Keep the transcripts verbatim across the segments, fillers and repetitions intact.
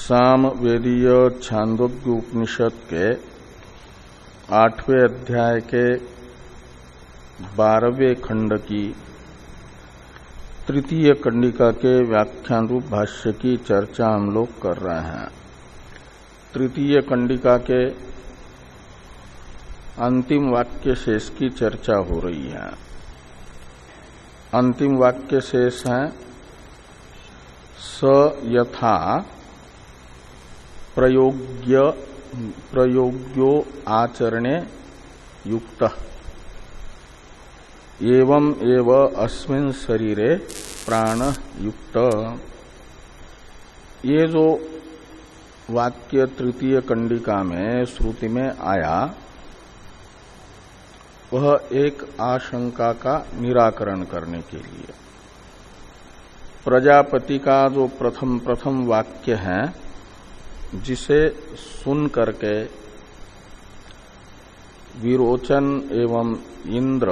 सामवेदीय छांदोग्य उपनिषद के आठवें अध्याय के बारहवें खंड की तृतीय कंडिका के व्याख्यान रूप भाष्य की चर्चा हम लोग कर रहे हैं। तृतीय कंडिका के अंतिम वाक्य शेष की चर्चा हो रही है। अंतिम वाक्य शेष है स यथा प्रयोग्य प्रयोग्यो आचरणे युक्त एवं एव अस्मिन् शरीरे प्राण युक्त। ये जो वाक्य तृतीय कंडिका में श्रुति में आया वह एक आशंका का निराकरण करने के लिए प्रजापति का जो प्रथम प्रथम वाक्य है जिसे सुन करके विरोचन एवं इंद्र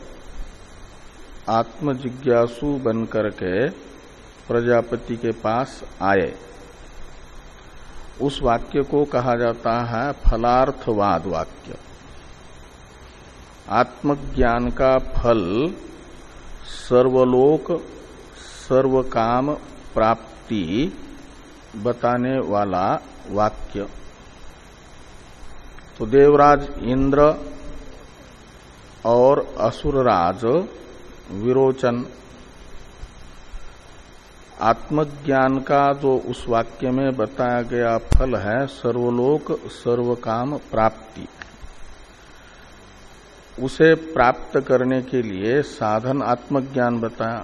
आत्मजिज्ञासु बन करके प्रजापति के पास आए, उस वाक्य को कहा जाता है फलार्थवाद वाक्य। आत्मज्ञान का फल सर्वलोक सर्वकाम प्राप्ति बताने वाला वाक्य। तो देवराज इंद्र और असुरराज विरोचन आत्मज्ञान का जो उस वाक्य में बताया गया फल है सर्वलोक सर्वकाम प्राप्ति, उसे प्राप्त करने के लिए साधन आत्मज्ञान बताया।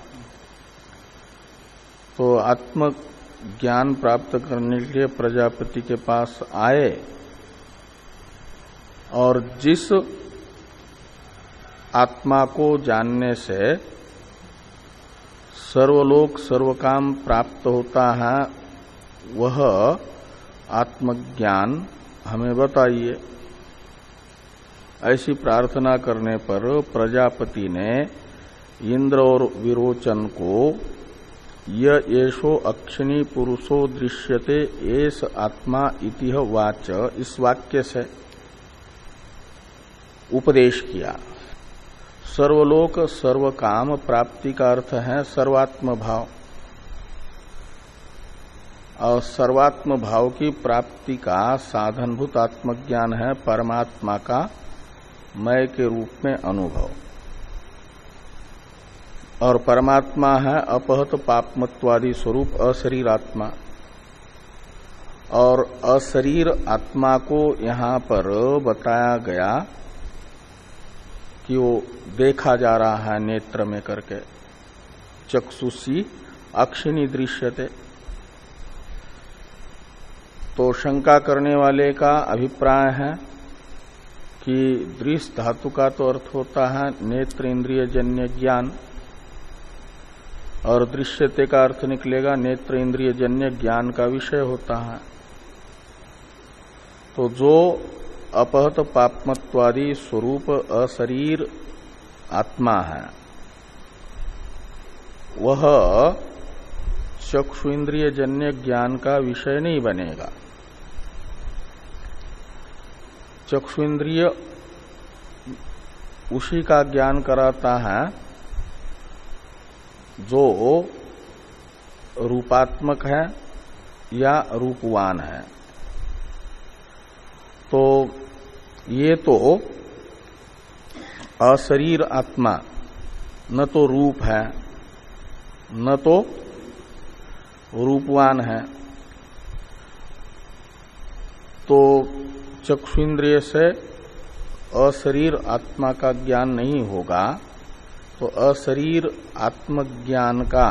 तो आत्म ज्ञान प्राप्त करने के लिए प्रजापति के पास आए और जिस आत्मा को जानने से सर्वलोक सर्वकाम प्राप्त होता है वह आत्मज्ञान हमें बताइए। ऐसी प्रार्थना करने पर प्रजापति ने इंद्र और विरोचन को य येषो अक्षिणी पुरुषो दृश्यते एस आत्मा इति वाच इस वाक्य से उपदेश किया। सर्वलोक सर्वकाम प्राप्ति का अर्थ है सर्वात्म भाव, और सर्वात्म भाव की प्राप्ति का साधनभूत आत्मज्ञान है परमात्मा का मय के रूप में अनुभव। और परमात्मा है अपहत पापमत्वादि स्वरूप अशरीर आत्मा, और अशरीर आत्मा को यहाँ पर बताया गया कि वो देखा जा रहा है नेत्र में करके, चक्षुषी अक्षिणी दृश्यते। तो शंका करने वाले का अभिप्राय है कि दृश्य धातु का तो अर्थ होता है नेत्र इंद्रिय जन्य ज्ञान, और दृश्यते का अर्थ निकलेगा नेत्र इंद्रिय जन्य ज्ञान का विषय होता है। तो जो अपहत पापमत्वादि स्वरूप अशरीर आत्मा है वह चक्षु इंद्रिय जन्य ज्ञान का विषय नहीं बनेगा। चक्षु इंद्रिय उसी का ज्ञान कराता है जो रूपात्मक है या रूपवान है। तो ये तो अशरीर आत्मा न तो रूप है न तो रूपवान है, तो चक्षुन्द्रिय से अशरीर आत्मा का ज्ञान नहीं होगा, तो अशरीर आत्मज्ञान का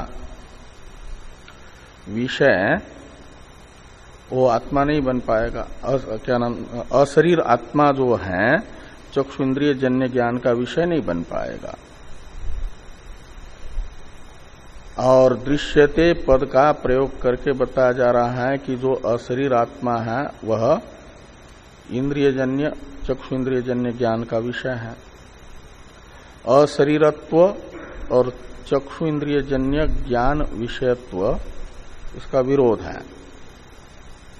विषय वो आत्मा नहीं बन पाएगा। क्या नाम, अशरीर आत्मा जो है चक्षु इंद्रिय जन्य ज्ञान का विषय नहीं बन पाएगा। और दृश्यते पद का प्रयोग करके बताया जा रहा है कि जो अशरीर आत्मा है वह इंद्रियजन्य चक्षु इंद्रिय जन्य ज्ञान का विषय है। अशरीरत्व और चक्षु इंद्रिय जन्य ज्ञान विषयत्व इसका विरोध है।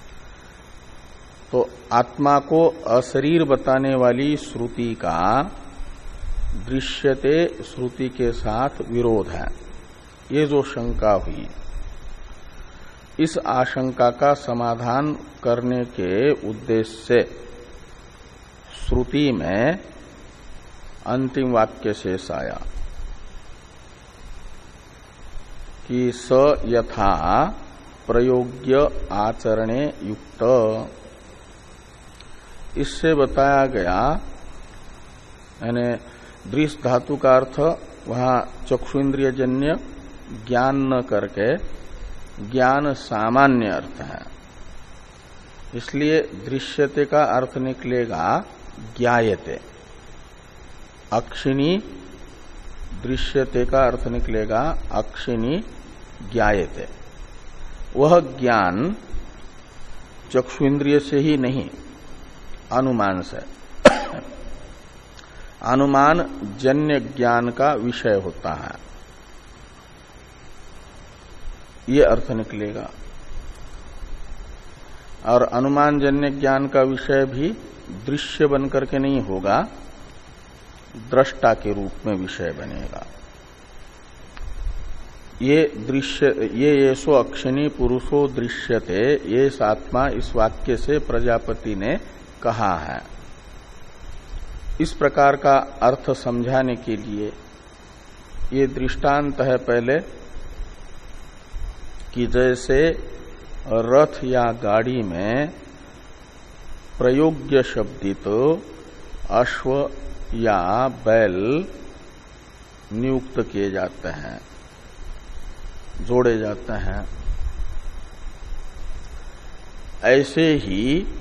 तो आत्मा को अशरीर बताने वाली श्रुति का दृश्यते श्रुति के साथ विरोध है, ये जो शंका हुई, इस आशंका का समाधान करने के उद्देश्य से श्रुति में अंतिम वाक्य शेष आया कि स यथा प्रयोग्य आचरणे युक्त। इससे बताया गया, यानी दृश्य धातु का अर्थ वहां चक्षुन्द्रिय जन्य ज्ञान न करके ज्ञान सामान्य अर्थ है, इसलिए दृश्यते का अर्थ निकलेगा ज्ञायते। अक्षिणी दृश्यते का अर्थ निकलेगा अक्षिणी ज्ञायते। वह ज्ञान चक्षुन्द्रिय से ही नहीं, अनुमान से, अनुमान जन्य ज्ञान का विषय होता है, ये अर्थ निकलेगा। और अनुमान जन्य ज्ञान का विषय भी दृश्य बनकर के नहीं होगा, दृष्टा के रूप में विषय बनेगा। ये दृश्य ये येषो अक्षिणी पुरुषो दृश्यते, ये आत्मा इस वाक्य से प्रजापति ने कहा है। इस प्रकार का अर्थ समझाने के लिए ये दृष्टांत है पहले कि जैसे रथ या गाड़ी में प्रयोग्य शब्दित अश्व या बैल नियुक्त किए जाते हैं, जोड़े जाते हैं, ऐसे ही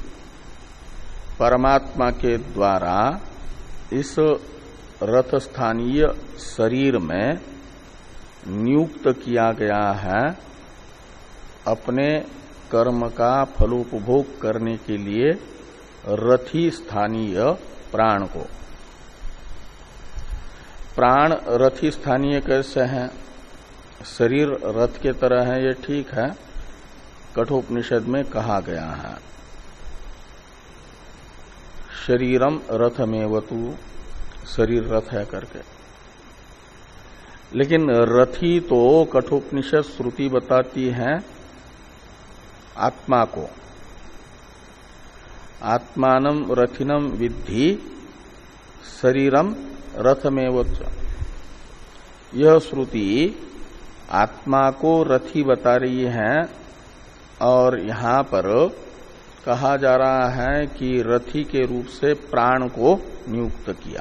परमात्मा के द्वारा इस रथ स्थानीय शरीर में नियुक्त किया गया है अपने कर्म का फलोपभोग करने के लिए रथी स्थानीय प्राण को। प्राण रथी स्थानीय कैसे हैं? शरीर रथ के तरह है, ये ठीक है, कठोपनिषद में कहा गया है शरीरम रथमेवतु, शरीर रथ है करके। लेकिन रथी तो कठोपनिषद श्रुति बताती है आत्मा को। आत्मानम रथिनम विद्धि शरीरम रथमेवतु, यह श्रुति आत्मा को रथी बता रही है। और यहां पर कहा जा रहा है कि रथी के रूप से प्राण को नियुक्त किया।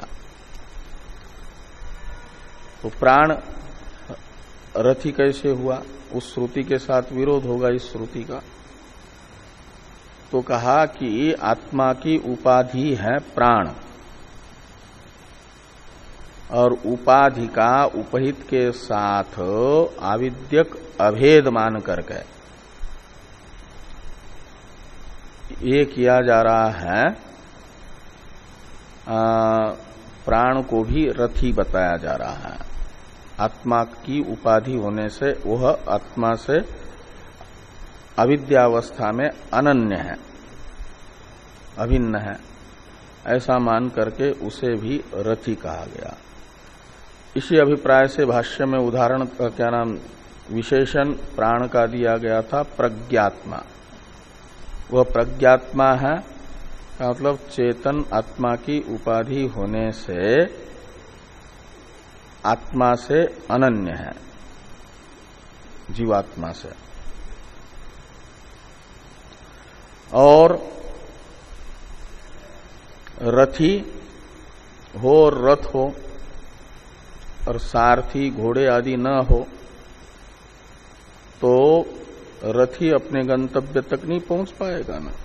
तो प्राण रथी कैसे हुआ? उस श्रुति के साथ विरोध होगा इस श्रुति का। तो कहा कि आत्मा की उपाधि है प्राण, और उपाधि का उपहित के साथ आविद्यक अभेद मान करके ये किया जा रहा है, आ, प्राण को भी रथी बताया जा रहा है। आत्मा की उपाधि होने से वह आत्मा से अविद्यावस्था में अनन्य है, अभिन्न है, ऐसा मान करके उसे भी रथी कहा गया। इसी अभिप्राय से भाष्य में उदाहरण का क्या नाम विशेषण प्राण का दिया गया था, प्रज्ञात्मा। वह प्रज्ञात्मा है का मतलब चेतन आत्मा की उपाधि होने से आत्मा से अनन्य है, जीवात्मा से। और रथी हो और रथ हो और सारथी घोड़े आदि न हो तो रथी अपने गंतव्य तक नहीं पहुंच पाएगा ना।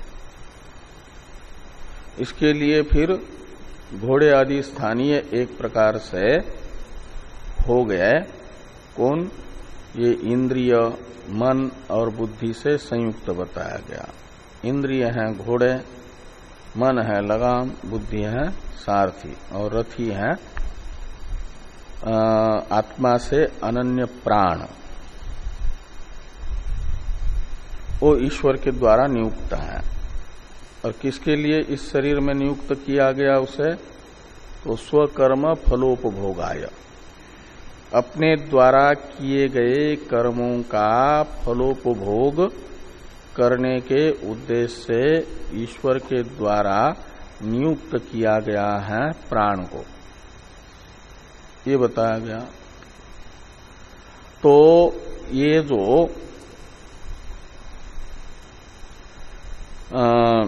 इसके लिए फिर घोड़े आदि स्थानीय एक प्रकार से हो गए। कौन? ये इंद्रिय, मन और बुद्धि से संयुक्त बताया गया। इंद्रिय हैं घोड़े, मन है लगाम, बुद्धि है सारथी, और रथी है आत्मा से अनन्य प्राण। वो ईश्वर के द्वारा नियुक्त है। और किसके लिए इस शरीर में नियुक्त किया गया उसे? तो स्वकर्म फलोपभोगाय, अपने द्वारा किए गए कर्मों का फलोपभोग करने के उद्देश्य से ईश्वर के द्वारा नियुक्त किया गया है प्राण को, ये बताया गया। तो ये जो आ,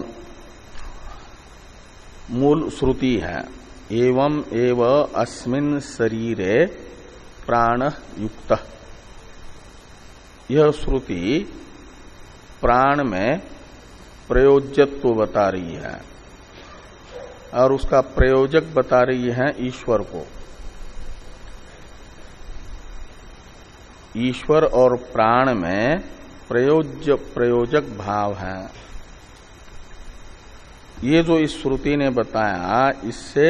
मूल श्रुति है, एवं एव अस्मिन् शरीरे प्राण युक्त, यह श्रुति प्राण में प्रयोज्यत्व बता रही है और उसका प्रयोजक बता रही है ईश्वर को। ईश्वर और प्राण में प्रयोज्य प्रयोजक भाव है। ये जो इस श्रुति ने बताया, इससे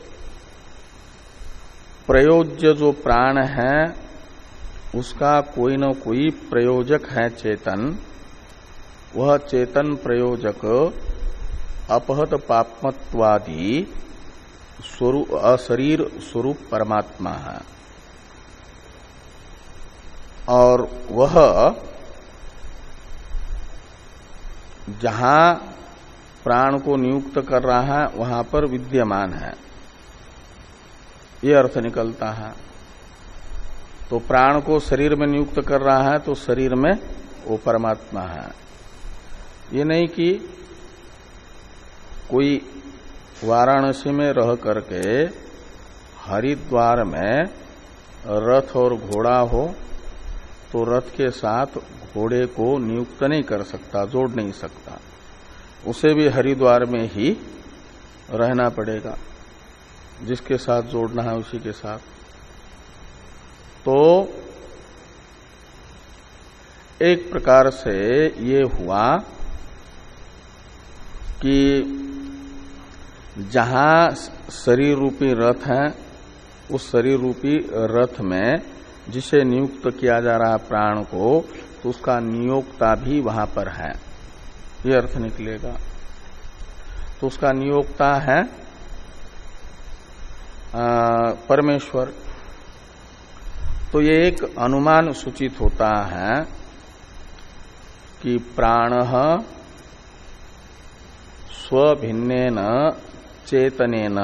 प्रयोज्य जो प्राण है उसका कोई न कोई प्रयोजक है चेतन, वह चेतन प्रयोजक अपहत पापमत्वादि स्वरूप अशरीर स्वरूप परमात्मा है। और वह जहां प्राण को नियुक्त कर रहा है वहां पर विद्यमान है, ये अर्थ निकलता है। तो प्राण को शरीर में नियुक्त कर रहा है तो शरीर में वो परमात्मा है। ये नहीं कि कोई वाराणसी में रह करके हरिद्वार में रथ और घोड़ा हो तो रथ के साथ घोड़े को नियुक्त नहीं कर सकता, जोड़ नहीं सकता, उसे भी हरिद्वार में ही रहना पड़ेगा, जिसके साथ जोड़ना है उसी के साथ। तो एक प्रकार से ये हुआ कि जहां शरीर रूपी रथ है, उस शरीर रूपी रथ में जिसे नियुक्त किया जा रहा है प्राण को, तो उसका नियोक्ता भी वहां पर है, ये अर्थ निकलेगा। तो उसका नियोक्ता है आ, परमेश्वर। तो ये एक अनुमान सूचित होता है कि प्राणः स्वभिन्नेन चेतनेन,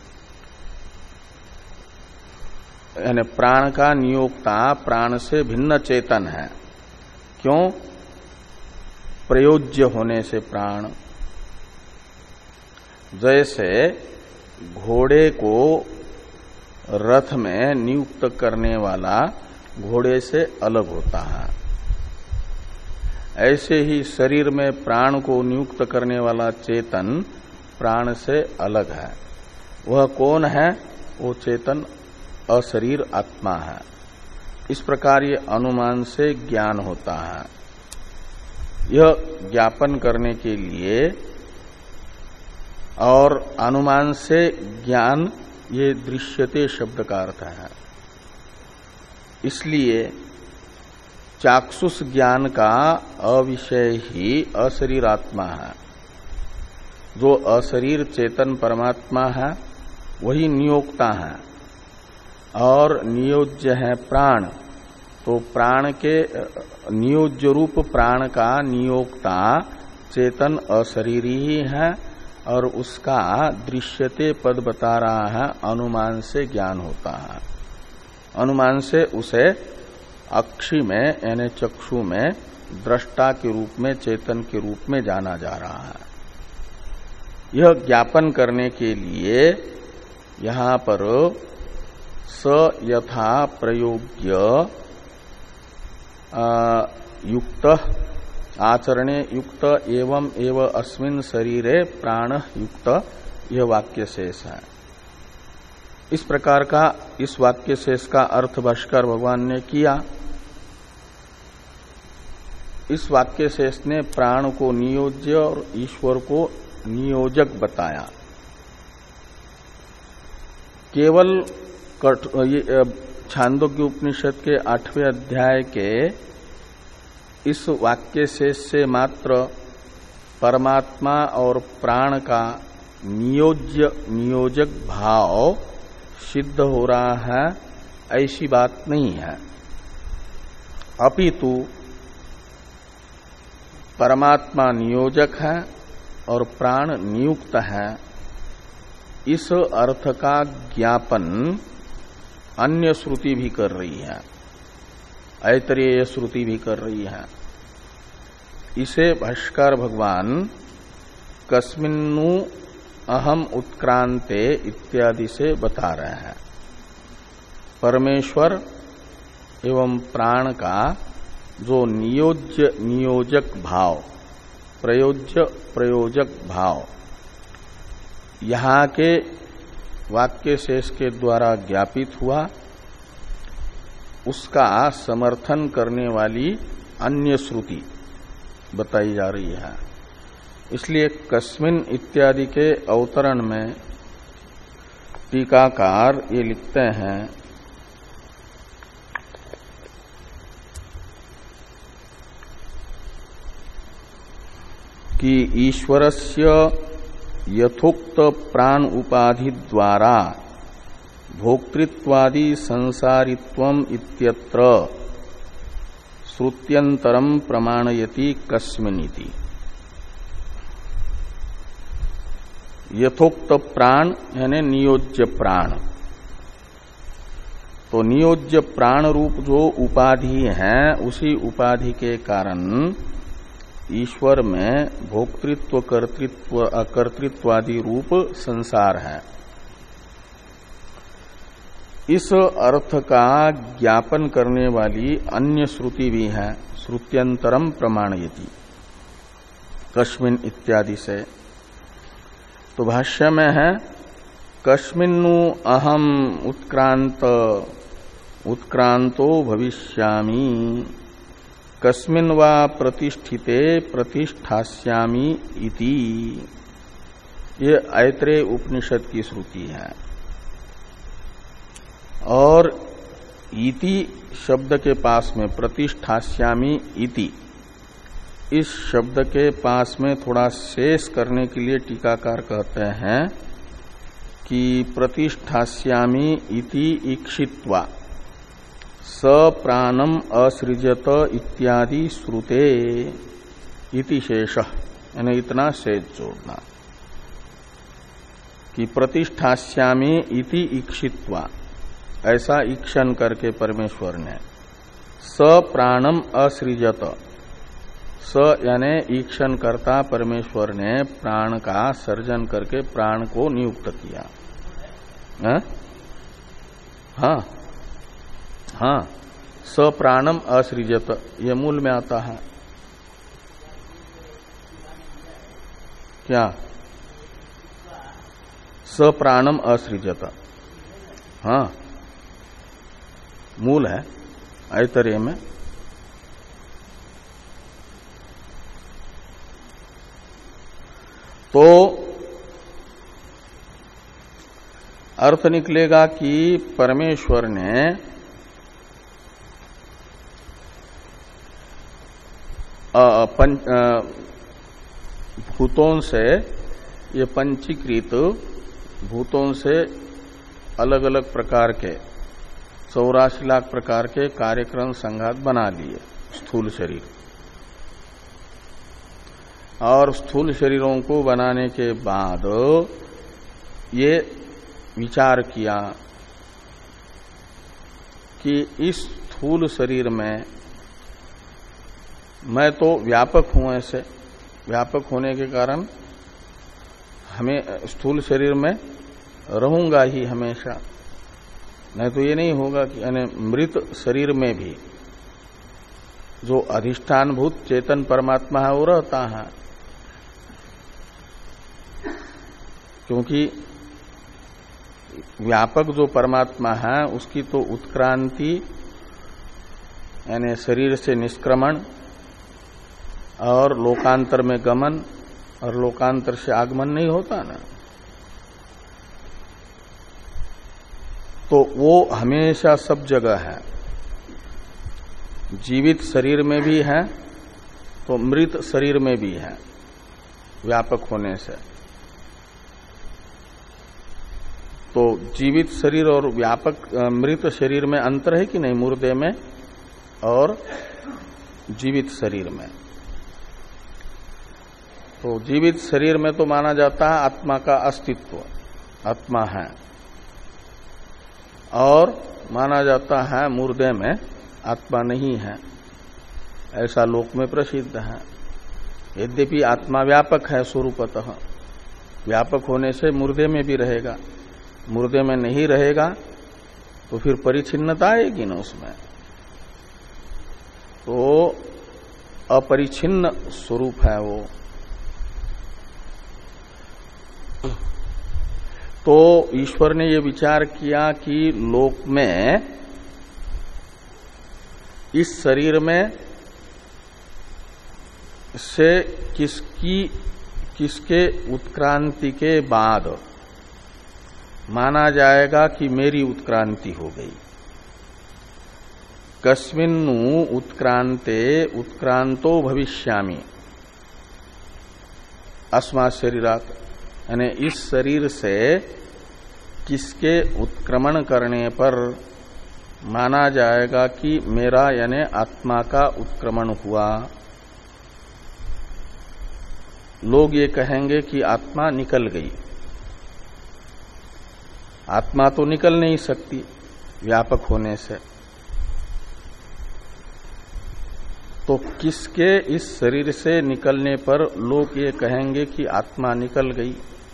यानी प्राण का नियोक्ता प्राण से भिन्न चेतन है। क्यों? प्रयोज्य होने से प्राण। जैसे घोड़े को रथ में नियुक्त करने वाला घोड़े से अलग होता है, ऐसे ही शरीर में प्राण को नियुक्त करने वाला चेतन प्राण से अलग है। वह कौन है? वो चेतन अशरीर आत्मा है। इस प्रकार ये अनुमान से ज्ञान होता है। यह ज्ञापन करने के लिए, और अनुमान से ज्ञान, ये दृश्यते शब्द का अर्थ है। इसलिए चाक्षुष ज्ञान का अविषय ही अशरीर आत्मा है। जो अशरीर चेतन परमात्मा है वही नियोक्ता है, और नियोज्य है प्राण। तो प्राण के नियोज्य रूप प्राण का नियोक्ता चेतन अशरीरी ही है, और उसका दृश्यते पद बता रहा है, अनुमान से ज्ञान होता है। अनुमान से उसे अक्षी में यानी चक्षु में दृष्टा के रूप में, चेतन के रूप में जाना जा रहा है। यह ज्ञापन करने के लिए यहां पर स यथा प्रयोग्य युक्त आचरणे युक्त एवं एव अस्मिन् शरीरे प्राण युक्त, यह वाक्य शेष है। इस प्रकार का इस वाक्य शेष का अर्थ भाष्कर भगवान ने किया। इस वाक्य शेष ने प्राण को नियोज्य और ईश्वर को नियोजक बताया। केवल छांदोग्य उपनिषद के आठवें अध्याय के इस वाक्य शेष से मात्र परमात्मा और प्राण का नियोज्य नियोजक भाव सिद्ध हो रहा है ऐसी बात नहीं है। अपितु परमात्मा नियोजक है और प्राण नियुक्त है, इस अर्थ का ज्ञापन अन्य श्रुति भी कर रही है, ऐतरेय श्रुति भी कर रही है। इसे भाष्कर भगवान कस्मिन्नु अहम उत्क्रांते इत्यादि से बता रहे हैं। परमेश्वर एवं प्राण का जो नियोज्य नियोजक भाव, प्रयोज्य प्रयोजक भाव यहाँ के वाक्य शेष के द्वारा ज्ञापित हुआ, उसका समर्थन करने वाली अन्य श्रुति बताई जा रही है। इसलिए कस्मिन इत्यादि के अवतरण में टीकाकार ये लिखते हैं कि ईश्वरस्य यथोक्त प्राण उपाधि द्वारा भोक्तृत्वादि संसारित्वम इत्यत्र श्रुत्यंतरम प्रमाणयति कस्मिनिति। यथोक्त प्राण यानी नियोज्य प्राण, तो नियोज्य प्राण रूप जो उपाधि है उसी उपाधि के कारण ईश्वर में भोक्तृत्व कर्तृत्व अकर्तृत्वादि रूप संसार है। इस अर्थ का ज्ञापन करने वाली अन्य श्रुति भी है, श्रुत्यंतरम प्रमाणयति कस्मिन इत्यादि से। तो भाष्य में है कस्मिन्नु अहम उत्क्रांत उत्क्रांतो भविष्यामि, कस्मिन् वा प्रतिष्ठिते प्रतिष्ठास्यामि इति। ये ऐत्रेय उपनिषद की श्रुति है। और इति शब्द के पास में प्रतिष्ठास्यामि इति, इस शब्द के पास में थोड़ा शेष करने के लिए टीकाकार कहते हैं कि प्रतिष्ठास्यामि इति इक्षित्वा स प्राणम असृजत इत्यादि श्रुते इति शेषः, यानी इतना शेष जोड़ना कि प्रतिष्ठास्यामि इति इक्षित्वा, ऐसा ईक्षण करके परमेश्वर ने स प्राणम असृजत, स यानी ईक्षण करता परमेश्वर ने प्राण का सर्जन करके प्राण को नियुक्त किया। हाँ हाँ हाँ, स प्राणम असृजत, ये मूल में आता है। क्या? स प्राणम असृजत, हाँ मूल है ऐतरेय में। तो अर्थ निकलेगा कि परमेश्वर ने पंच भूतों से, ये पंचीकृत भूतों से अलग अलग प्रकार के चौरासी लाख प्रकार के कार्यक्रम संघात बना लिए स्थूल शरीर। और स्थूल शरीरों को बनाने के बाद ये विचार किया कि इस स्थूल शरीर में मैं तो व्यापक हूं, ऐसे व्यापक होने के कारण हमें स्थूल शरीर में रहूंगा ही हमेशा। नहीं तो ये नहीं होगा कि यानी मृत शरीर में भी जो अधिष्ठानभूत चेतन परमात्मा है वो रहता है, क्योंकि व्यापक जो परमात्मा है उसकी तो उत्क्रांति यानी शरीर से निष्क्रमण और लोकांतर में गमन और लोकांतर से आगमन नहीं होता ना। तो वो हमेशा सब जगह है, जीवित शरीर में भी है तो मृत शरीर में भी है। व्यापक होने से। तो जीवित शरीर और व्यापक मृत शरीर में अंतर है कि नहीं, मुर्दे में और जीवित शरीर में। तो जीवित शरीर में तो माना जाता है आत्मा का अस्तित्व, आत्मा है, और माना जाता है मुर्दे में आत्मा नहीं है, ऐसा लोक में प्रसिद्ध है। यद्यपि आत्मा व्यापक है स्वरूपतः, व्यापक होने से मुर्दे में भी रहेगा, मुर्दे में नहीं रहेगा तो फिर परिच्छिन्नता आएगी ना उसमें। तो अपरिच्छिन्न स्वरूप है वो। तो ईश्वर ने ये विचार किया कि लोक में इस शरीर में से किसकी किसके उत्क्रांति के बाद माना जाएगा कि मेरी उत्क्रांति हो गई। कस्मिन्नु उत्क्रांते उत्क्रांतो भविष्यामि अस्मात् शरीरात्, यानी इस शरीर से किसके उत्क्रमण करने पर माना जाएगा कि मेरा यानी आत्मा का उत्क्रमण हुआ। लोग ये कहेंगे कि आत्मा निकल गई। आत्मा तो निकल नहीं सकती व्यापक होने से, तो किसके इस शरीर से निकलने पर लोग ये कहेंगे कि आत्मा निकल गई।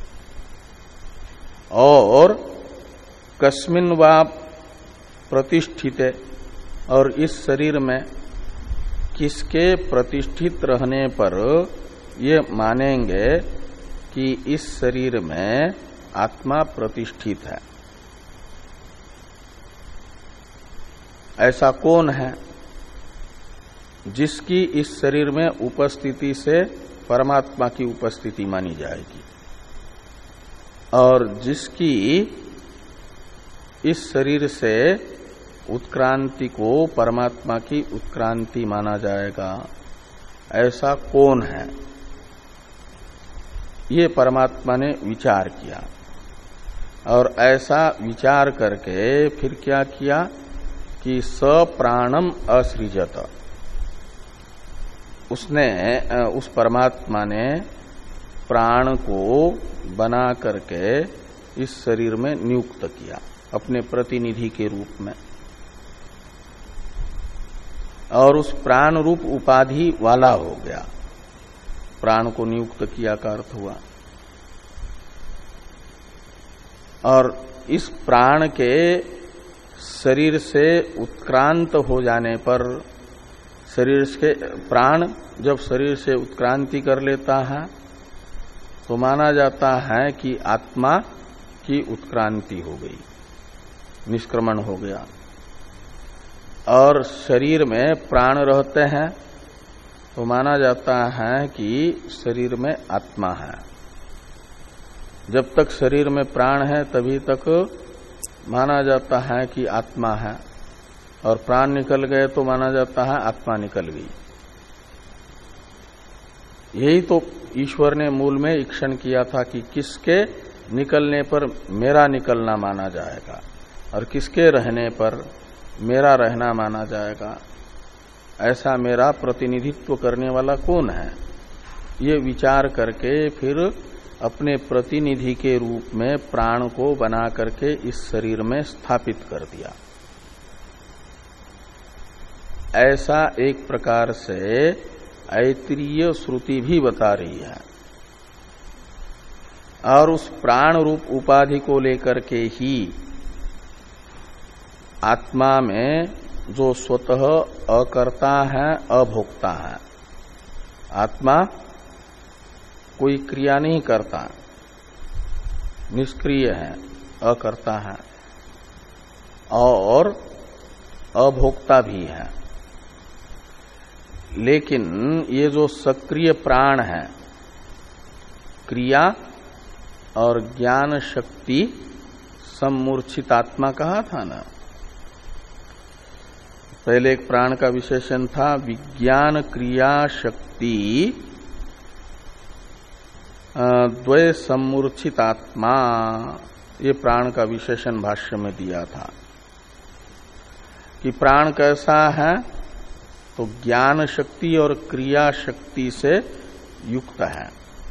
और कस्मिन वा प्रतिष्ठिते, और इस शरीर में किसके प्रतिष्ठित रहने पर ये मानेंगे कि इस शरीर में आत्मा प्रतिष्ठित है। ऐसा कौन है जिसकी इस शरीर में उपस्थिति से परमात्मा की उपस्थिति मानी जाएगी, और जिसकी इस शरीर से उत्क्रांति को परमात्मा की उत्क्रांति माना जाएगा। ऐसा कौन है, ये परमात्मा ने विचार किया। और ऐसा विचार करके फिर क्या किया कि सप्राणम असृजत, उसने उस परमात्मा ने प्राण को बना करके इस शरीर में नियुक्त किया अपने प्रतिनिधि के रूप में, और उस प्राण रूप उपाधि वाला हो गया। प्राण को नियुक्त किया का अर्थ हुआ। और इस प्राण के शरीर से उत्क्रांत हो जाने पर, शरीर के प्राण जब शरीर से उत्क्रांति कर लेता है तो माना जाता है कि आत्मा की उत्क्रांति हो गई, निष्क्रमण हो गया। और शरीर में प्राण रहते हैं तो माना जाता है कि शरीर में आत्मा है। जब तक शरीर में प्राण है तभी तक माना जाता है कि आत्मा है, और प्राण निकल गए तो माना जाता है आत्मा निकल गई। यही तो ईश्वर ने मूल में ईक्षण किया था कि किसके निकलने पर मेरा निकलना माना जाएगा और किसके रहने पर मेरा रहना माना जाएगा। ऐसा मेरा प्रतिनिधित्व करने वाला कौन है, ये विचार करके फिर अपने प्रतिनिधि के रूप में प्राण को बना करके इस शरीर में स्थापित कर दिया। ऐसा एक प्रकार से ऐतरीय श्रुति भी बता रही है। और उस प्राण रूप उपाधि को लेकर के ही आत्मा में जो स्वतः अकर्ता है, अभोक्ता है, आत्मा कोई क्रिया नहीं करता, निष्क्रिय है, अकर्ता है और अभोक्ता भी है। लेकिन ये जो सक्रिय प्राण है, क्रिया और ज्ञान शक्ति सम्मूर्छित आत्मा कहा था ना। पहले एक प्राण का विशेषण था विज्ञान क्रिया शक्ति द्वय सम्मूर्छितात्मा, ये प्राण का विशेषण भाष्य में दिया था कि प्राण कैसा है, तो ज्ञान शक्ति और क्रिया शक्ति से युक्त है,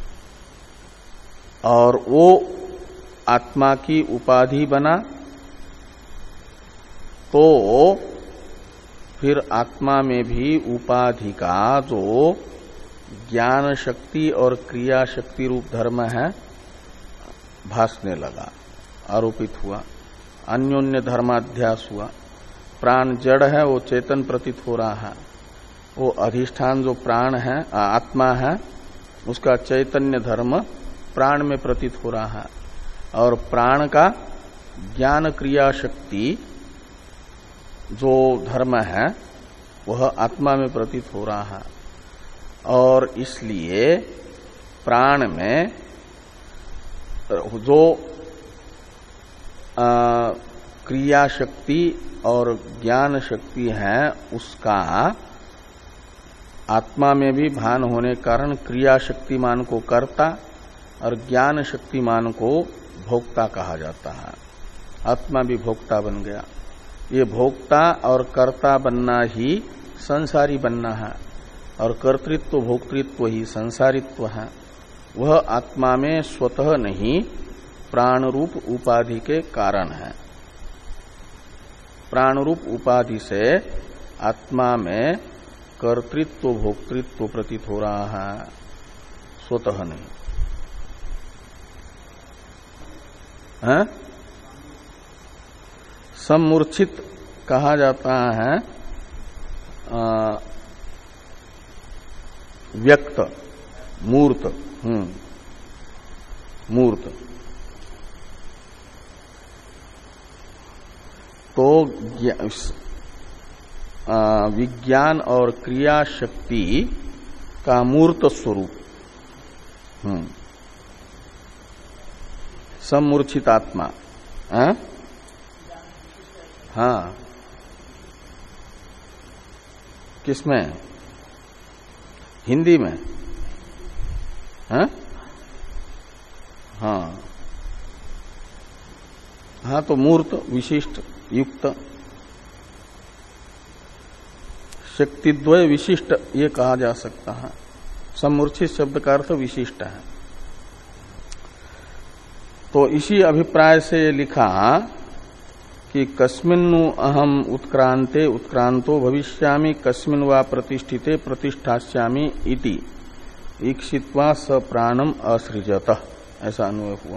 और वो आत्मा की उपाधि बना तो फिर आत्मा में भी उपाधि का जो ज्ञान शक्ति और क्रिया शक्ति रूप धर्म है भासने लगा, आरोपित हुआ, अन्योन्य धर्माध्यास हुआ। प्राण जड़ है, वो चेतन प्रतीत हो रहा है, वो अधिष्ठान जो प्राण है, आत्मा है, उसका चैतन्य धर्म प्राण में प्रतीत हो रहा है, और प्राण का ज्ञान क्रिया शक्ति जो धर्म है वह आत्मा में प्रतीत हो रहा है। और इसलिए प्राण में जो आ, क्रिया शक्ति और ज्ञान शक्ति है उसका आत्मा में भी भान होने कारण क्रिया शक्तिमान को कर्ता और ज्ञान शक्तिमान को भोक्ता कहा जाता है। आत्मा भी भोक्ता बन गया। ये भोक्ता और कर्ता बनना ही संसारी बनना है, और कर्तृत्व भोक्तृत्व ही संसारित्व है। वह आत्मा में स्वतः नहीं, प्राण रूप उपाधि के कारण है। प्राण रूप उपाधि से आत्मा में कर्तृत्व भोक्तृत्व प्रतीत हो रहा है, स्वतः नहीं है। सम्मूर्छित कहा जाता है आ, व्यक्त मूर्त, हम्म मूर्त। तो विज्ञान और क्रिया शक्ति का मूर्त स्वरूप, हम्म सम्मूर्छित आत्मा, है? हाँ, किसमें? हिंदी में, है? हाँ हाँ, तो मूर्त विशिष्ट युक्त, शक्तिद्वय विशिष्ट ये कहा जा सकता है। सम्मूर्छित शब्द का अर्थ विशिष्ट है। तो इसी अभिप्राय से ये लिखा कि कस्मिन्नु अहम उत्क्रांते उत्क्रांतो भविष्यामि, कस्मिन् वा प्रतिष्ठिते प्रतिष्ठास्यामि इति ईक्षित्वा स प्राणम असृजत, ऐसा अन्वय हुआ।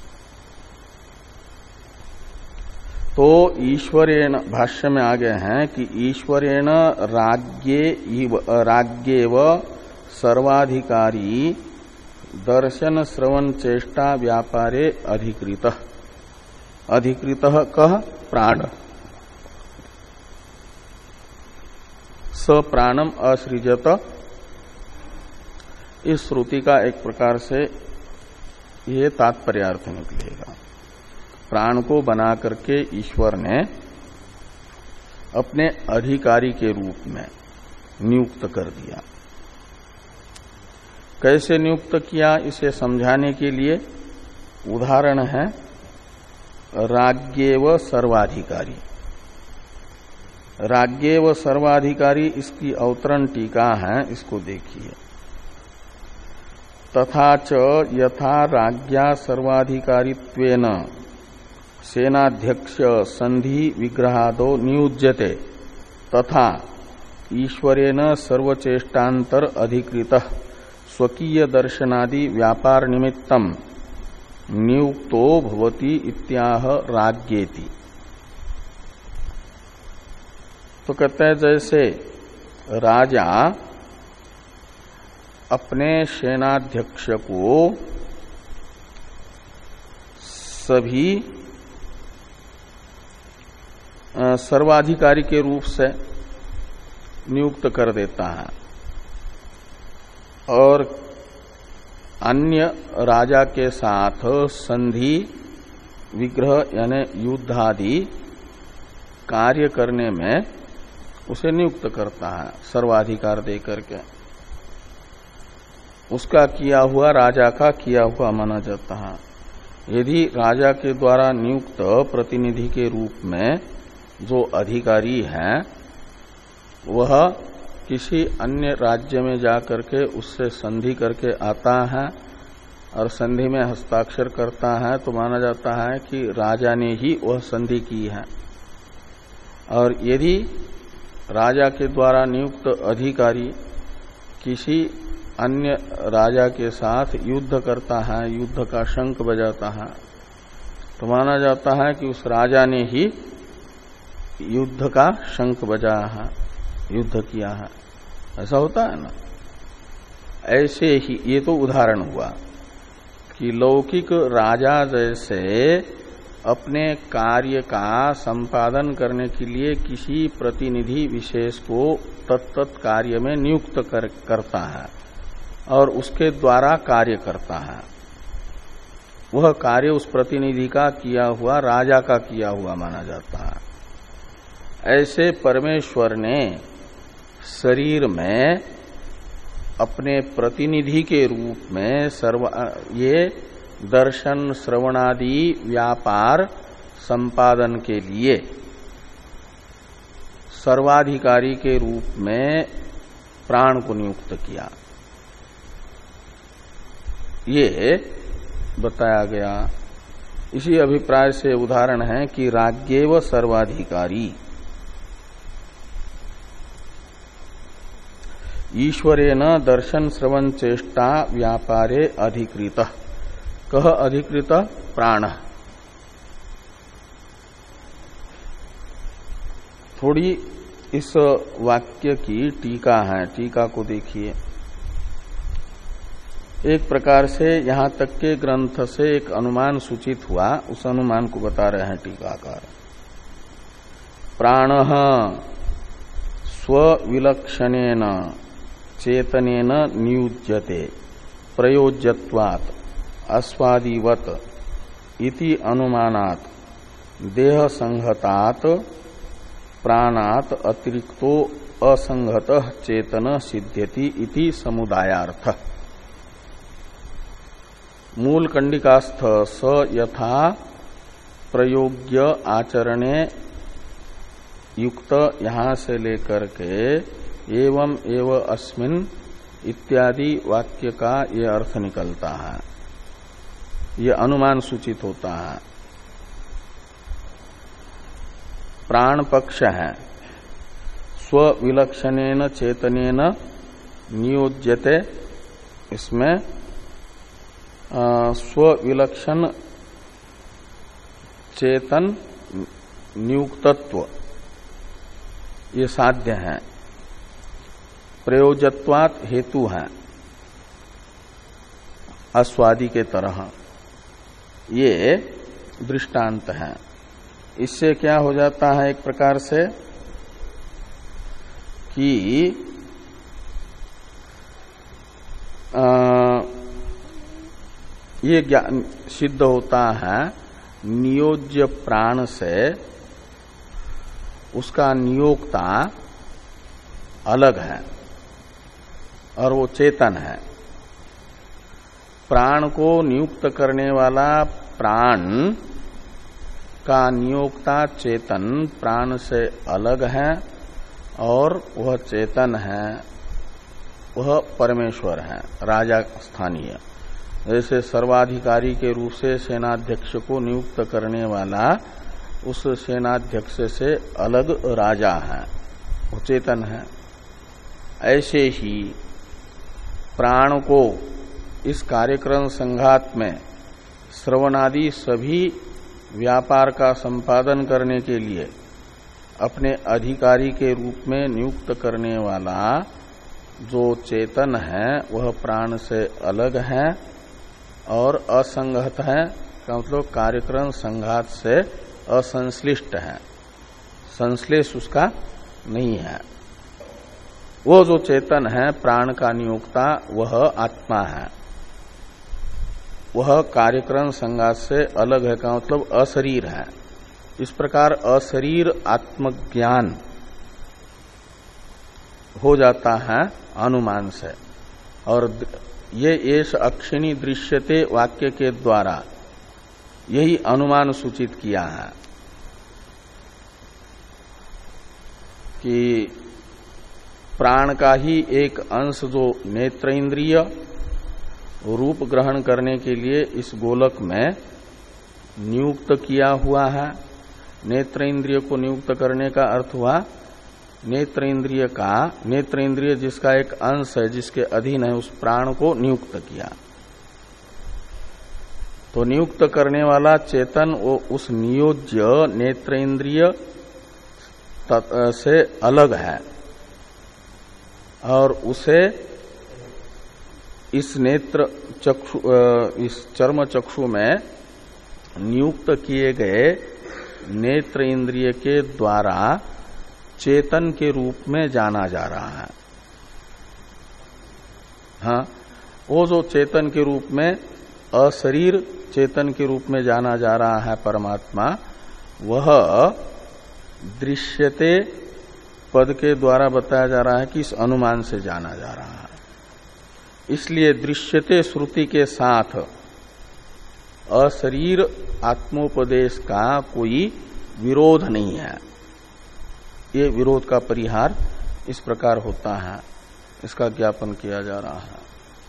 तो ईश्वरेण, भाष्य में आगे हैं कि ईश्वरेण राज्ये राज्येव सर्वाधिकारी दर्शन श्रवण चेष्टा व्यापारे अधिकृत, अधिकृत कह प्राण, स प्राणम असृजत। इस श्रुति का एक प्रकार से ये तात्पर्यार्थ निकलेगा। प्राण को बना करके ईश्वर ने अपने अधिकारी के रूप में नियुक्त कर दिया। कैसे नियुक्त किया, इसे समझाने के लिए उदाहरण है राज्येव सर्वाधिकारी। राज्येव सर्वाधिकारी, इसकी अवतरण टीका है, इसको देखिए। तथा च यथा राज्ञा सर्वाधिकारित्वेन सेनाध्यक्ष संधि विग्रहादो नियुज्यते तथा ईश्वरेण सर्वचेष्टांतर अधिकृतः स्वकीय दर्शनादि व्यापार निमित्तम नियुक्तो भवति इत्याह राज्येति। तो कहते हैं जैसे राजा अपने सेनाध्यक्ष को सभी सर्वाधिकारी के रूप से नियुक्त कर देता है, और अन्य राजा के साथ संधि विग्रह यानी युद्धादि कार्य करने में उसे नियुक्त करता है सर्वाधिकार दे करके। उसका किया हुआ राजा का किया हुआ माना जाता है। यदि राजा के द्वारा नियुक्त प्रतिनिधि के रूप में जो अधिकारी है वह किसी अन्य राज्य में जाकर के उससे संधि करके आता है और संधि में हस्ताक्षर करता है तो माना जाता है कि राजा ने ही वह संधि की है। और यदि राजा के द्वारा नियुक्त अधिकारी किसी अन्य राजा के साथ युद्ध करता है, युद्ध का शंख बजाता है, तो माना जाता है कि उस राजा ने ही युद्ध का शंख बजाया है, युद्ध किया है। ऐसा होता है ना। ऐसे ही ये तो उदाहरण हुआ कि लौकिक राजा जैसे अपने कार्य का संपादन करने के लिए किसी प्रतिनिधि विशेष को तत्त कार्य में नियुक्त कर, करता है और उसके द्वारा कार्य करता है। वह कार्य उस प्रतिनिधि का किया हुआ, राजा का किया हुआ माना जाता है। ऐसे परमेश्वर ने शरीर में अपने प्रतिनिधि के रूप में सर्व ये दर्शन श्रवणादि व्यापार संपादन के लिए सर्वाधिकारी के रूप में प्राण को नियुक्त किया, ये बताया गया। इसी अभिप्राय से उदाहरण है कि राज्ञेव सर्वाधिकारी ईश्वरेण दर्शन श्रवण चेष्टा व्यापारे अधिकृत। कह अधिकृत? प्राण। थोड़ी इस वाक्य की टीका है, टीका को देखिए। एक प्रकार से यहां तक के ग्रंथ से एक अनुमान सूचित हुआ, उस अनुमान को बता रहे हैं टीकाकार। प्राणः स्वविलक्षणेन चेतनेन नियुज्यते प्रयोज्यत्वात् अस्वादिवत इति अनुमानात् देह संहतात् प्राणात् अतिरिक्तो असंहतः चेतन सिद्ध्यति इति समुदायार्थ। मूल कंडिकास्थ स यथा प्रयोग्य आचरणे युक्त यहां से लेकर के एवं एव अस्मिन् इत्यादि वाक्य का ये अर्थ निकलता है, ये अनुमान सूचित होता है। प्राण पक्ष है, स्वविलक्षणेन चेतनेन नियोज्यते, इसमें स्वविलक्षण चेतन नियुक्तत्व ये साध्य है। प्रयोजत्वात् हेतु है अस्वादि के तरह, ये दृष्टांत है। इससे क्या हो जाता है एक प्रकार से कि आ, ये ज्ञान सिद्ध होता है नियोज्य प्राण से उसका नियोक्ता अलग है और वो चेतन है। प्राण को नियुक्त करने वाला प्राण का नियोक्ता चेतन प्राण से अलग है और वह चेतन है, वह परमेश्वर है, राजा स्थानीय। जैसे सर्वाधिकारी के रूप से सेनाध्यक्ष को नियुक्त करने वाला उस सेनाध्यक्ष से अलग राजा है, वो चेतन है। ऐसे ही प्राण को इस कार्यक्रम संघात में श्रवणादि सभी व्यापार का संपादन करने के लिए अपने अधिकारी के रूप में नियुक्त करने वाला जो चेतन है वह प्राण से अलग है और असंगत है, का मतलब कार्यक्रम संघात से असंश्लिष्ट है, संश्लेष उसका नहीं है। वो जो चेतन है प्राण का नियोक्ता वह आत्मा है, वह कार्यक्रम संघात से अलग है, का मतलब अशरीर है। इस प्रकार अशरीर आत्मज्ञान हो जाता है अनुमान से, और ये एष अक्षिणी दृश्यते वाक्य के द्वारा यही अनुमान सूचित किया है कि प्राण का ही एक अंश जो नेत्रेंद्रिय रूप ग्रहण करने के लिए इस गोलक में नियुक्त किया हुआ है। नेत्रेंद्रिय को नियुक्त करने का अर्थ हुआ नेत्रेंद्रिय का नेत्रेंद्रिय जिसका एक अंश है, जिसके अधीन है, उस प्राण को नियुक्त किया। तो नियुक्त करने वाला चेतन वो उस नियोज्य नेत्रेंद्रिय से अलग है और उसे इस नेत्र चक्षु इस चर्म चक्षु में नियुक्त किए गए नेत्र इंद्रिय के द्वारा चेतन के रूप में जाना जा रहा है। हाँ, वो जो चेतन के रूप में अशरीर चेतन के रूप में जाना जा रहा है परमात्मा, वह दृश्यते पद के द्वारा बताया जा रहा है कि इस अनुमान से जाना जा रहा है। इसलिए दृश्यते श्रुति के साथ अशरीर आत्मोपदेश का कोई विरोध नहीं है। ये विरोध का परिहार इस प्रकार होता है, इसका ज्ञापन किया जा रहा है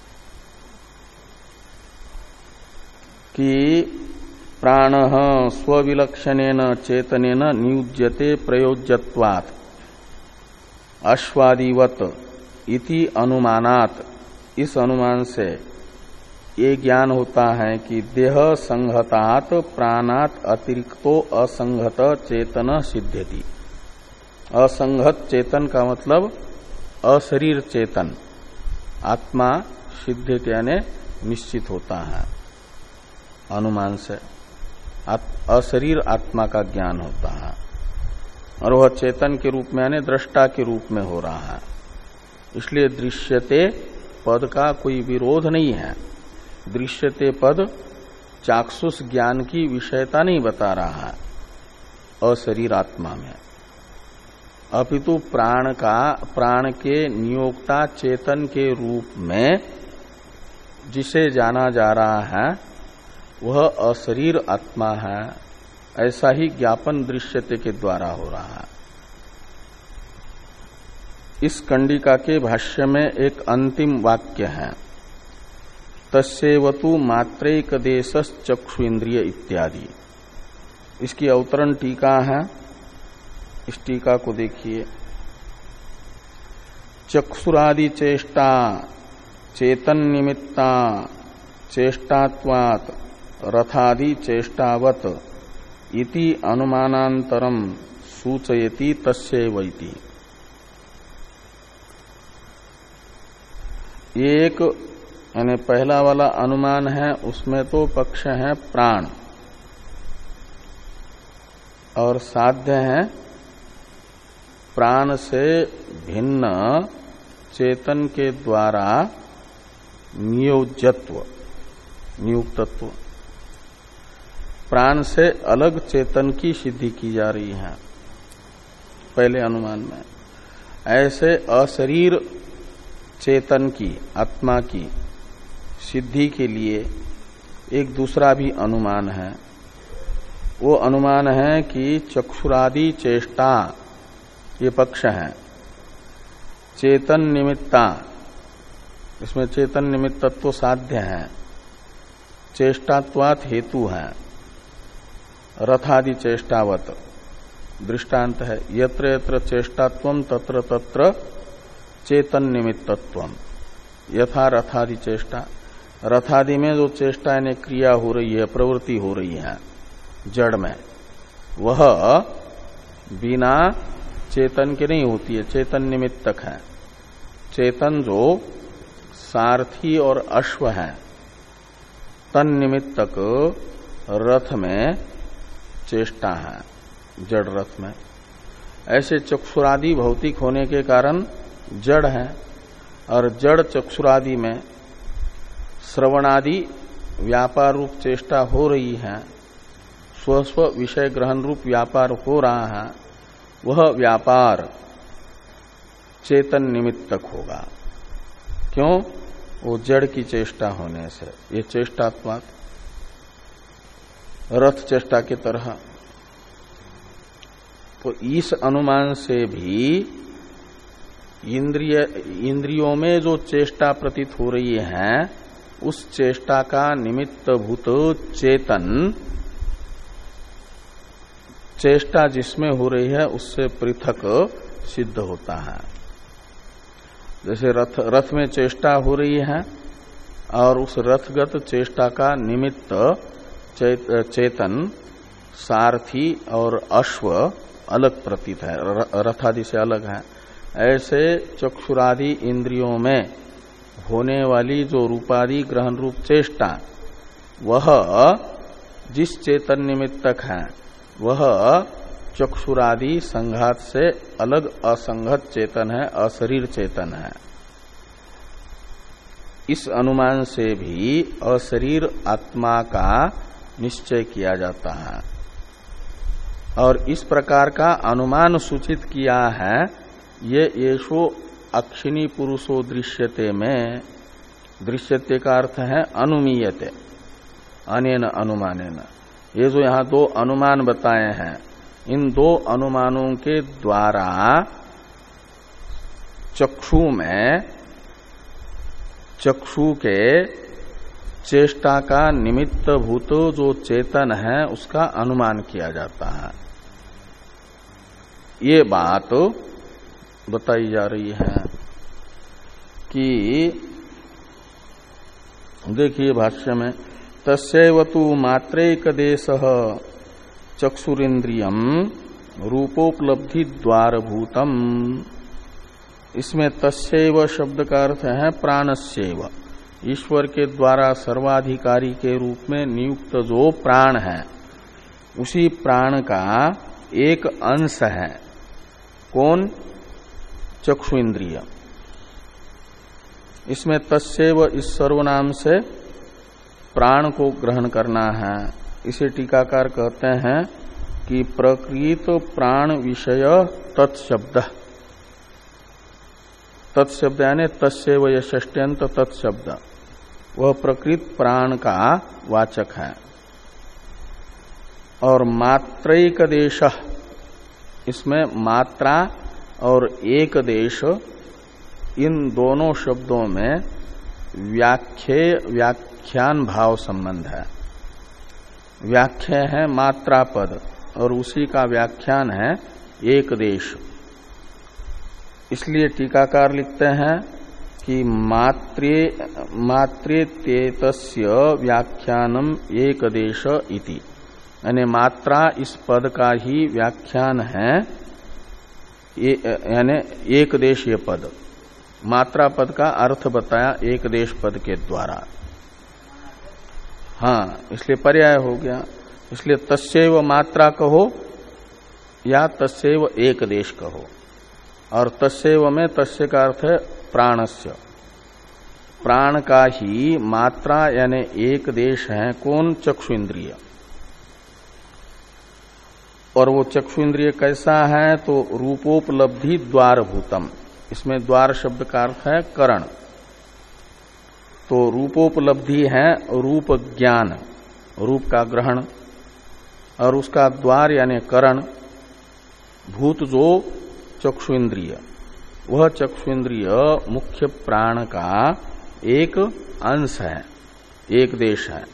कि प्राणः स्वविलक्षणेन चेतनेन नियुज्यते प्रयोज्यत्वात् अश्वादिवत इति अनुमानात्। इस अनुमान से ये ज्ञान होता है कि देह संहतात् प्राणात् अतिरिक्तो असंगत चेतन सिद्ध्यति। असंगत चेतन का मतलब अशरीर चेतन आत्मा सिद्ध्यति यानी निश्चित होता है। अनुमान से अशरीर आत्मा का ज्ञान होता है और वह चेतन के रूप में यानी दृष्टा के रूप में हो रहा है। इसलिए दृश्यते पद का कोई विरोध नहीं है। दृश्यते पद चाक्षुष ज्ञान की विषयता नहीं बता रहा है अशरीर आत्मा में, अपितु प्राण का प्राण के नियोक्ता चेतन के रूप में जिसे जाना जा रहा है वह अशरीर आत्मा है, ऐसा ही ज्ञापन दृश्यते के द्वारा हो रहा है। इस कंडिका के भाष्य में एक अंतिम वाक्य है, तस्येवतु मात्रैक देशस् चक्षु इंद्रिय इत्यादि। इसकी अवतरण टीका है, इस टीका को देखिए। चक्षुरादि चेष्टा चेतन निमित्ता चेष्टात्वात् रथादि चेष्टावत इति अनुमानांतरम सूचयति तस्यैवैति। एक यानी पहला वाला अनुमान है, उसमें तो पक्ष है प्राण और साध्य है प्राण से भिन्न चेतन के द्वारा नियोज्यत्व नियुक्तत्व। प्राण से अलग चेतन की सिद्धि की जा रही है पहले अनुमान में। ऐसे अशरीर चेतन की आत्मा की सिद्धि के लिए एक दूसरा भी अनुमान है। वो अनुमान है कि चक्षुरादि चेष्टा, ये पक्ष है, चेतन निमित्ता, इसमें चेतन निमित्तत्व साध्य है, चेष्टात्वात् हेतु है, रथादि चेष्टावत दृष्टांत है। यत्र यत्र चेष्टात्वम तत्र तत्र चेतन निमित्तत्वम। यथा रथादि चेष्टा, रथादि में जो चेष्टा यानी क्रिया हो रही है, प्रवृत्ति हो रही है जड़ में, वह बिना चेतन के नहीं होती है, चेतन निमित्तक है। चेतन जो सारथी और अश्व है, तन निमित्तक रथ में चेष्टा है, जड़ रथ में। ऐसे चक्षुरादि भौतिक होने के कारण जड़ है, और जड़ चक्षुरादि में श्रवणादि व्यापार रूप चेष्टा हो रही है, स्वस्व विषय ग्रहण रूप व्यापार हो रहा है। वह व्यापार चेतन निमित्तक होगा। क्यों? वो जड़ की चेष्टा होने से, ये चेष्टात्मक रथ चेष्टा की तरह। तो इस अनुमान से भी इंद्रिय इंद्रियों में जो चेष्टा प्रतीत हो रही है उस चेष्टा का निमित्त भूत चेतन, चेष्टा जिसमें हो रही है उससे पृथक सिद्ध होता है। जैसे रथ रथ में चेष्टा हो रही है और उस रथगत चेष्टा का निमित्त चेतन सारथी और अश्व अलग प्रतीत है, रथादि से अलग है। ऐसे चक्षुरादि इंद्रियों में होने वाली जो रूपादि ग्रहण रूप चेष्टा, वह जिस चेतन निमित्तक है वह चक्षुरादि संघात से अलग असंगत चेतन है, अशरीर चेतन है। इस अनुमान से भी अशरीर आत्मा का निश्चय किया जाता है। और इस प्रकार का अनुमान सूचित किया है ये येषो अक्षिणी पुरुषो दृश्यते में, दृश्यते का अर्थ है अनुमीयते, अनेन अनुमानेन। ये जो यहाँ दो अनुमान बताए हैं, इन दो अनुमानों के द्वारा चक्षु में, चक्षु के चेष्टा का निमित्त भूत जो चेतन है उसका अनुमान किया जाता है। ये बात बताई जा रही है कि देखिए भाष्य में, तस्यैव तु मात्रैक देशः चक्षुरिन्द्रियम रूपोपलब्धि द्वार भूतम। इसमें तस्यैव शब्द का अर्थ है प्राणस्यैव, ईश्वर के द्वारा सर्वाधिकारी के रूप में नियुक्त जो प्राण है उसी प्राण का एक अंश है। कौन? चक्षु इंद्रिय। इसमें तस्यैव इस सर्वनाम से प्राण को ग्रहण करना है। इसे टीकाकार कहते हैं कि प्रकृत प्राण विषय तत्शब्द, तत्शब्द यानी तस्यैव यह षष्ट्यंत तत्शब्द, वह प्रकृत प्राण का वाचक है। और मात्रैक देश, इसमें मात्रा और एक देश, इन दोनों शब्दों में व्याख्ये व्याख्यान भाव संबंध है। व्याख्या है मात्रा पद और उसी का व्याख्यान है एक देश। इसलिए टीकाकार लिखते हैं कि मात्रे मात्रेत्येतस्य व्याख्यानम एक देश इति, यानी मात्रा इस पद का ही व्याख्यान है, यानी एक देश ये पद। मात्रा पद का अर्थ बताया एक देश पद के द्वारा। हाँ, इसलिए पर्याय हो गया। इसलिए तस्यैव मात्रा कहो या तस्यैव एक देश कहो। और तस्यैव में तस्य का अर्थ है प्राणस्य, प्राण का ही मात्रा यानी एक देश है। कौन? चक्षु इंद्रिय। और वो चक्षु इंद्रिय कैसा है? तो रूपोपलब्धि द्वार भूतम। इसमें द्वार शब्द का अर्थ है करण। तो रूपोपलब्धि है रूप ज्ञान, रूप का ग्रहण, और उसका द्वार यानी करण भूत जो चक्षु इंद्रिय, वह चक्षु इंद्रिय मुख्य प्राण का एक अंश है, एक देश है।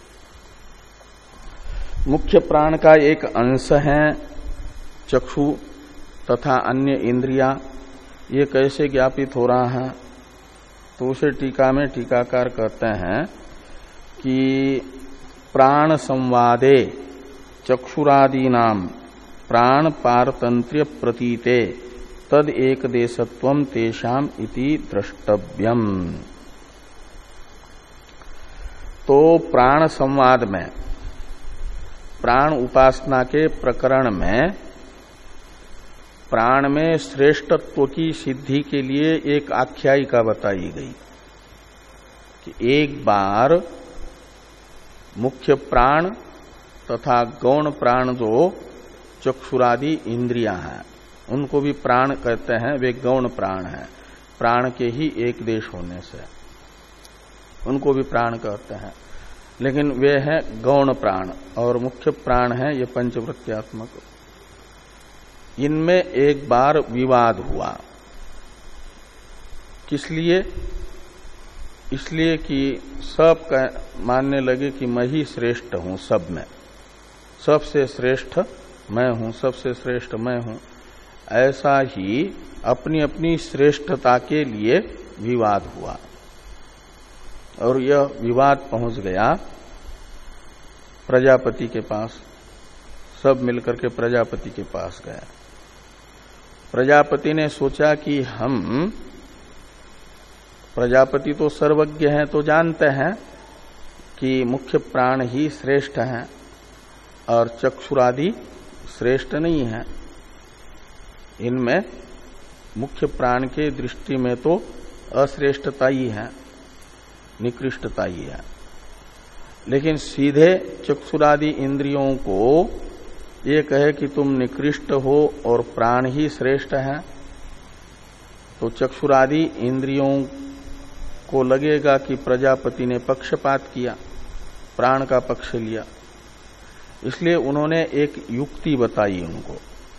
मुख्य प्राण का एक अंश है चक्षु तथा अन्य इंद्रिया। ये कैसे ज्ञापित हो रहा है? तो उसे टीका में टीकाकार कहते हैं कि प्राण संवादे चक्षुरादीनाम प्राण पारतंत्र्य प्रतीते तद एक देशत्वम तेषाम इति द्रष्टव्यम। तो प्राण संवाद में, प्राण उपासना के प्रकरण में, प्राण में श्रेष्ठत्व की सिद्धि के लिए एक आख्यायिका बताई गई कि एक बार मुख्य प्राण तथा गौण प्राण जो चक्षुरादि इंद्रियां हैं उनको भी प्राण कहते हैं, वे गौण प्राण हैं, प्राण के ही एक देश होने से। उनको भी प्राण कहते हैं, लेकिन वे हैं गौण प्राण और मुख्य प्राण है ये पंचवृत्त्यात्मक। इनमें एक बार विवाद हुआ। किस लिए? इसलिए कि सब मानने लगे कि मैं ही श्रेष्ठ हूं, सब में सबसे श्रेष्ठ मैं हूं, सबसे श्रेष्ठ मैं हूं। ऐसा ही अपनी अपनी श्रेष्ठता के लिए विवाद हुआ और यह विवाद पहुंच गया प्रजापति के पास। सब मिलकर के प्रजापति के पास गए। प्रजापति ने सोचा कि हम, प्रजापति तो सर्वज्ञ हैं, तो जानते हैं कि मुख्य प्राण ही श्रेष्ठ हैं और चक्षुरादि श्रेष्ठ नहीं है। इनमें मुख्य प्राण के दृष्टि में तो अश्रेष्ठता ही है, निकृष्टता ही है। लेकिन सीधे चक्षुरादि इंद्रियों को ये कहे कि तुम निकृष्ट हो और प्राण ही श्रेष्ठ है, तो चक्षुरादि इंद्रियों को लगेगा कि प्रजापति ने पक्षपात किया, प्राण का पक्ष लिया। इसलिए उन्होंने एक युक्ति बताई उनको।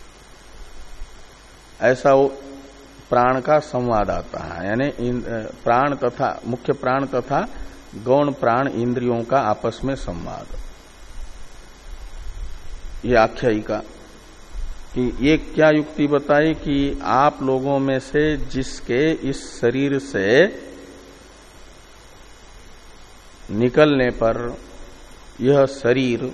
ऐसा वो प्राण का संवाद आता है, यानी प्राण तथा मुख्य प्राण तथा गौण प्राण इंद्रियों का आपस में संवाद। ये आख्यायिका कि ये क्या युक्ति बताई कि आप लोगों में से जिसके इस शरीर से निकलने पर यह शरीर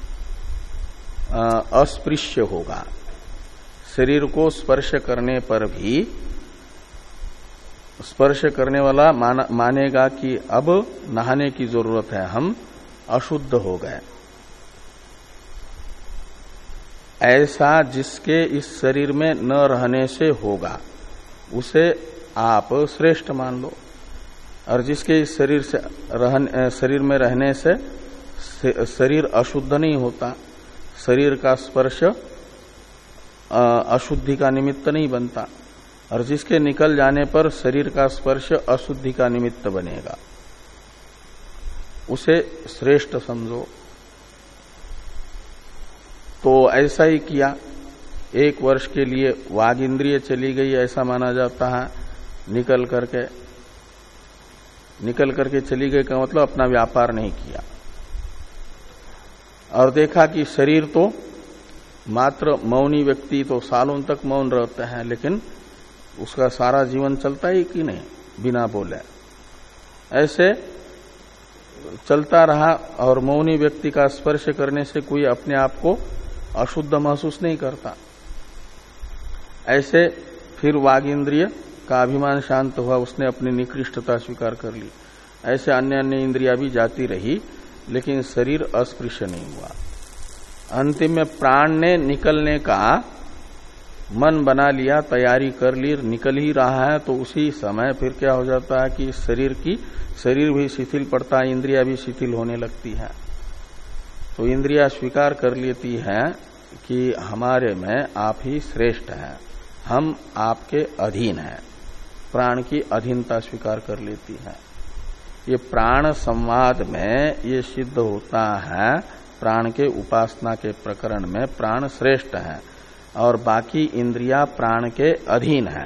अस्पृश्य होगा, शरीर को स्पर्श करने पर भी स्पर्श करने वाला मान, मानेगा कि अब नहाने की जरूरत है, हम अशुद्ध हो गए। ऐसा जिसके इस शरीर में न रहने से होगा, उसे आप श्रेष्ठ मान लो। और जिसके इस शरीर से रहने, शरीर में रहने से शरीर अशुद्ध नहीं होता, शरीर का स्पर्श अशुद्धि का निमित्त नहीं बनता, और जिसके निकल जाने पर शरीर का स्पर्श अशुद्धि का निमित्त बनेगा, उसे श्रेष्ठ समझो। तो ऐसा ही किया। एक वर्ष के लिए वाग इंद्रिय चली गई ऐसा माना जाता है। निकल करके निकल करके चली गई का मतलब अपना व्यापार नहीं किया, और देखा कि शरीर तो मात्र मौनी व्यक्ति तो सालों तक मौन रहते हैं, लेकिन उसका सारा जीवन चलता ही कि नहीं बिना बोले। ऐसे चलता रहा और मौनी व्यक्ति का स्पर्श करने से कोई अपने आप को अशुद्ध महसूस नहीं करता। ऐसे फिर वाग इंद्रिय का अभिमान शांत हुआ, उसने अपनी निकृष्टता स्वीकार कर ली। ऐसे अन्य अन्य इंद्रिया भी जाती रही, लेकिन शरीर अस्पृश्य नहीं हुआ। अंतिम में प्राण ने निकलने का मन बना लिया, तैयारी कर ली, निकल ही रहा है, तो उसी समय फिर क्या हो जाता है कि शरीर की शरीर भी शिथिल पड़ता है, इंद्रिया भी शिथिल होने लगती है। तो इंद्रिया स्वीकार कर लेती है कि हमारे में आप ही श्रेष्ठ हैं, हम आपके अधीन हैं, प्राण की अधीनता स्वीकार कर लेती है। ये प्राण संवाद में ये सिद्ध होता है, प्राण के उपासना के प्रकरण में प्राण श्रेष्ठ है और बाकी इंद्रियां प्राण के अधीन है।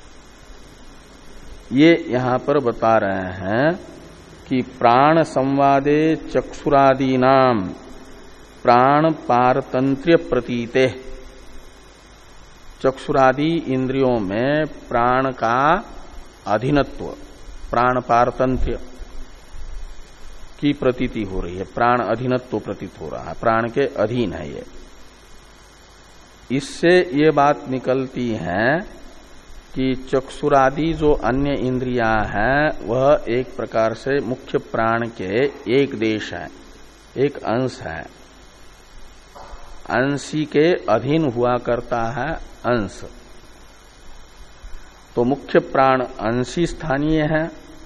ये यहां पर बता रहे हैं कि प्राण संवादे चक्षुरादीनाम प्राण पारतंत्र्य प्रतीते, चक्षुरादि इंद्रियों में प्राण का अधीनत्व, प्राण पारतंत्र्य की प्रतीति हो रही है, प्राण अधीनत्व प्रतीत हो रहा है, प्राण के अधीन है ये। इससे ये बात निकलती है कि चक्षुरादि जो अन्य इंद्रियां हैं वह एक प्रकार से मुख्य प्राण के एक देश है, एक अंश है, अंशी के अधीन हुआ करता है अंश। तो मुख्य प्राण अंशी स्थानीय है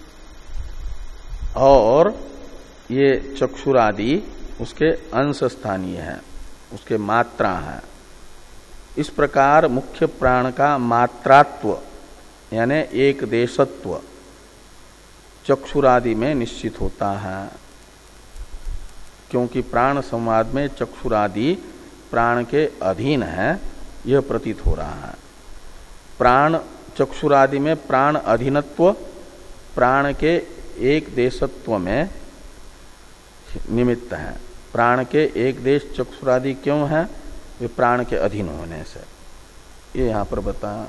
और ये चक्षुरादि उसके अंश स्थानीय है, उसके मात्रा है। इस प्रकार मुख्य प्राण का मात्रात्व यानी एक देशत्व चक्षुरादि में निश्चित होता है, क्योंकि प्राण संवाद में चक्षुरादि प्राण के अधीन है, यह प्रतीत हो रहा है। प्राण चक्षुरादि में प्राण अधीनत्व प्राण के एक देशत्व में निमित्त है। प्राण के एक देश चक्षुरादि क्यों है? वे प्राण के अधीन होने से, ये यहां पर बताया।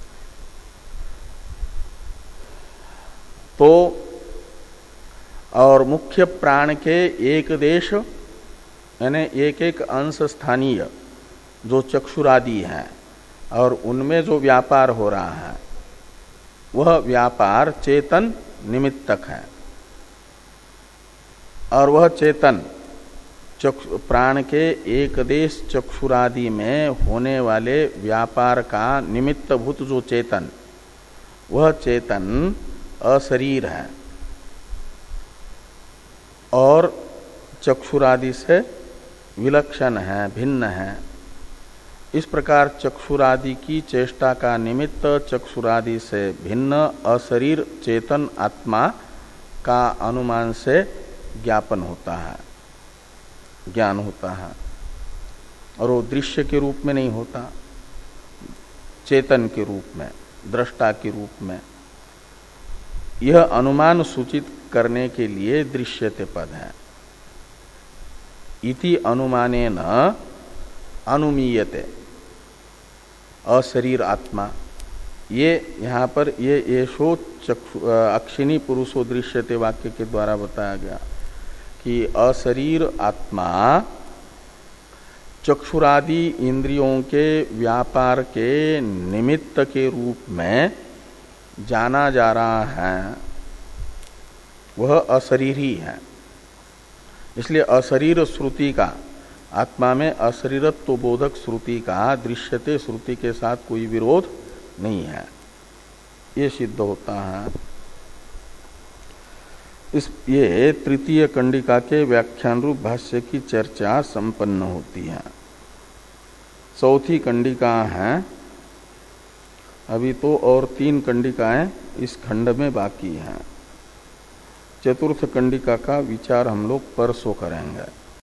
तो और मुख्य प्राण के एक देश यानी एक एक अंश स्थानीय जो चक्षुरादि है और उनमें जो व्यापार हो रहा है वह व्यापार चेतन निमित्तक है, और वह चेतन चक्षु प्राण के एक देश चक्षुरादि में होने वाले व्यापार का निमित्तभूत जो चेतन, वह चेतन अशरीर है और चक्षुरादि से विलक्षण है, भिन्न है। इस प्रकार चक्षुरादि की चेष्टा का निमित्त चक्षुरादि से भिन्न अशरीर चेतन आत्मा का अनुमान से ज्ञापन होता है, ज्ञान होता है, और वो दृश्य के रूप में नहीं होता, चेतन के रूप में, दृष्टा के रूप में। यह अनुमान सूचित करने के लिए दृश्यते पद है। इति अनुमानेन अनुमीयते अशरीर आत्मा, ये यहाँ पर ये येषो अक्षिणी पुरुषो दृश्यते वाक्य के द्वारा बताया गया कि अशरीर आत्मा चक्षुरादि इंद्रियों के व्यापार के निमित्त के रूप में जाना जा रहा है, वह अशरीर ही है। इसलिए अशरीर श्रुति का, आत्मा में अशरीरत्व बोधक श्रुति का दृश्यते श्रुति के साथ कोई विरोध नहीं है, ये सिद्ध होता है। इस ये तृतीय कंडिका के व्याख्यान रूप भाष्य की चर्चा संपन्न होती है। चौथी कंडिका है, अभी तो और तीन कंडिकाएं इस खंड में बाकी हैं। चतुर्थ कंडिका का विचार हम लोग परसों करेंगे।